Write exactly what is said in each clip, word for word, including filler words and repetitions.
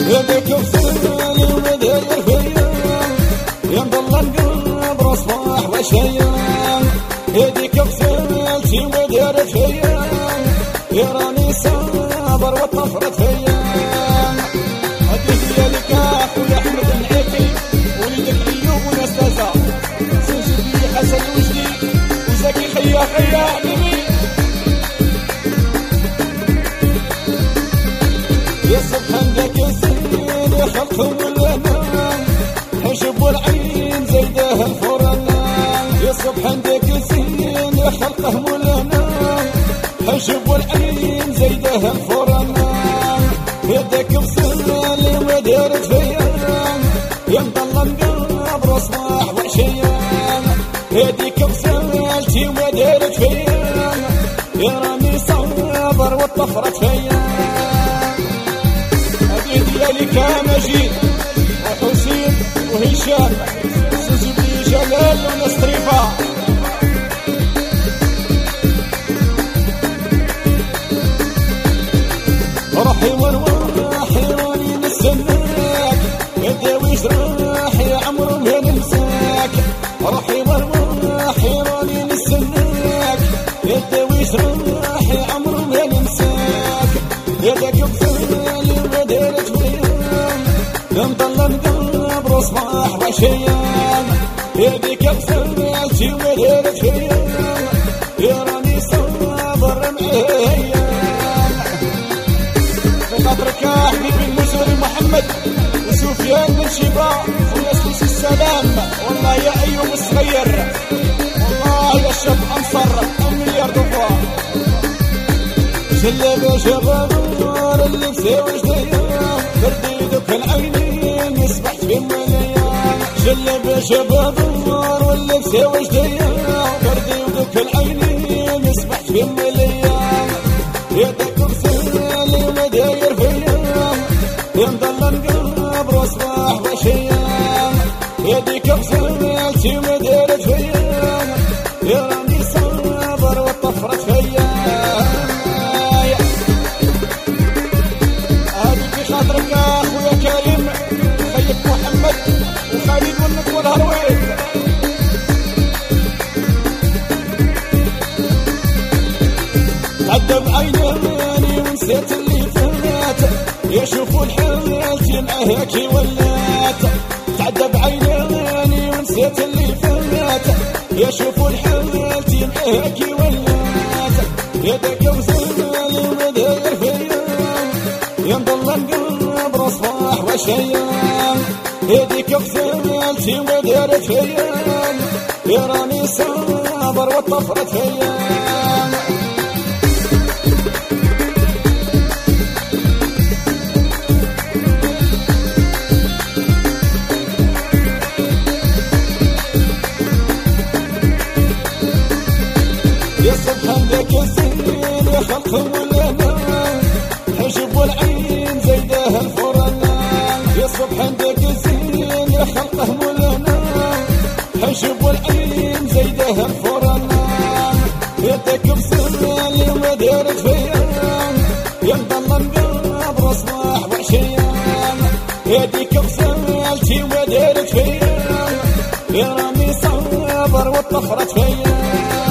يديك بسالي وداير فيا يا مضل القلب رصباح وشيان يديك بسالتي وداير فيا يا راني صابر وطفرت فيا هديك ديالك اخويا احمد العيقي وليدك ايوب ونستازا سنجد لي حسن وجدي وزكي خيا خيا حبيبي يا سبحان ذاك الزين يا خلقهم ولنا حجب والعين زيدها الفرنا يا سبحان ذاك الزين يا خلقهم ولنا حجب والعين زيدها الفرنا يدك بسالي ما دارت فيا يا مضل القلب رصباح وعشيان يديك بسالتي وما دارت فيا يا راني صابر وطفرت فيا ديالك مجيد وحسين وهشام سوزبي جلال ونصريفة روحي وروحي راني نستناك يا داوي جراح يا عمرو ما ننساك روحي وروحي راني نستناك يا داوي جراح يا عمرو ما ننساك يا داك بسالي ما دارت فيا يا مضل القلب رصباح وشيان يديك بسالتي ما دارت فيا يا راني صابر معايا في خاطرك يا حبيبي المسوري محمد وسفيان بن شيبة وناس السلام والله يا ايوب الصغير والله يا شاب انصر مليار دولار جلب شباب النار اللي مساوي جديا بردي دوك العينين يسبحت في المنيا جلب شباب النار واللي مساوي جديا بردي دوك العينين يسبحت في المنيا يدك بسالي ما داير فيا يا مضل القلب رصباح وشيان يديك بسالتي ما دارت فيا يا راني صابر وطفرت فيا خاطرك يا اخويا كريم خيك محمد وخالد ولد والهرويد تعدى بعيناني ونسيت اللي فات يا شوفوا الحالتي معاه كي ولات تعدى بعيناني ونسيت اللي فات يا شوفوا الحالتي معاه كي ولات يا داك وزالي ما داير فيا يا مضل القلب رصباح وشيان يديك بسالتي وما دارت فيا يا راني صابر وطفرت فيا يا سبحان ذاك الزين يا خلقهم ولنا حجب والعين زيدها الفرنا يا سبحان ذاك الزين يا خلقه مولانا حجب والعين زيدها الفرنا يدك بسالي ما دارت فيا يا مضل القلب رصباح وعشيان يديك بسالتي ما دارت فيا يا راني صابر وطفرت فيا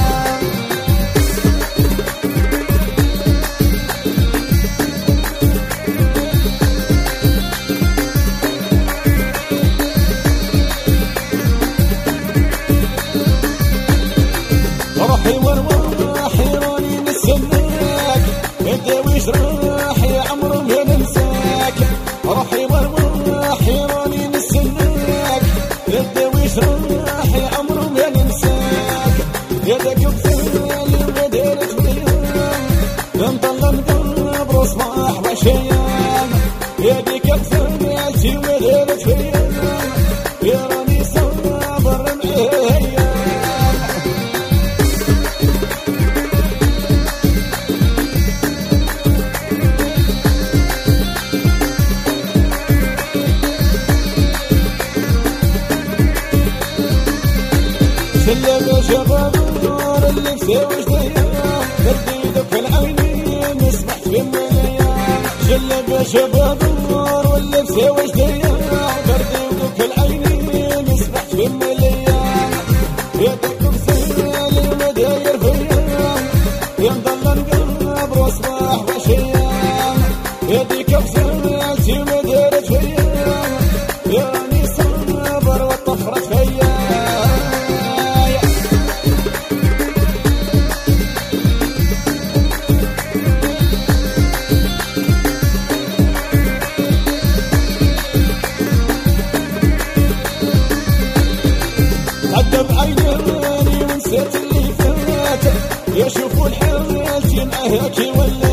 روحي وروحي راني نستناك يا داوي جراح يا عمرو ما ننساك روحي وروحي راني نستناك يا داوي جراح يا عمرو ما ننساك يا داك بسالي ما دارت فيا يا مضل القلب رصباح وشيان يا ديك بسالتي ما دارت فيا يا راني صابر معايا جلب شباب النار اللي مساوي جديا بردي دوك العينين يسبحت في المنيا شلب شباب النار ولا بسوى جديا بردي وذوك العينين يسبح في مليان يدك بسهل المداير فيا ينضل نقلب واصبح وشيان يديك بسهل تمدار فيا يا نيسان بر والطفرة فيا بعيني ونسيت اللي فات يشوفوا الحال تنهاكي ولا